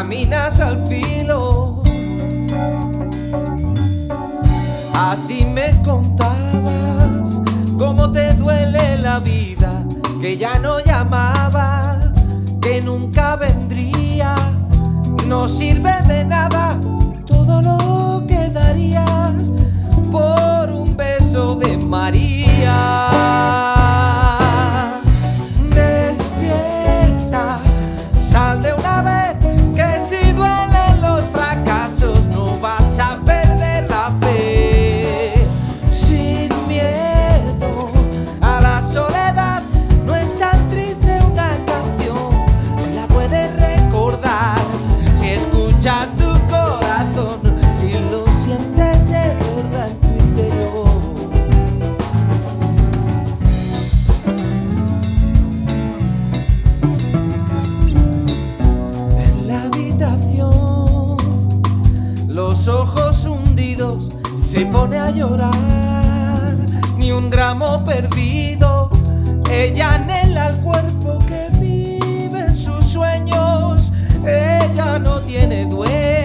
caminas al filo. Así me contabas cómo te duele la vida, que ya no llamaba, que nunca vendría. No sirve de nada todo lo que darías por un beso de María. Despierta, sal de una vez, que si duelen los fracasos no vas a perder la fe. Sin miedo a la soledad, no es tan triste una canción si la puedes recordar, si escuchas tu corazón, si lo sientes de verdad en tu interior. En la habitación, los ojos hundidos, se pone a llorar. Ni un gramo perdido, ella anhela el cuerpo que vive en sus sueños. Ella no tiene dueño.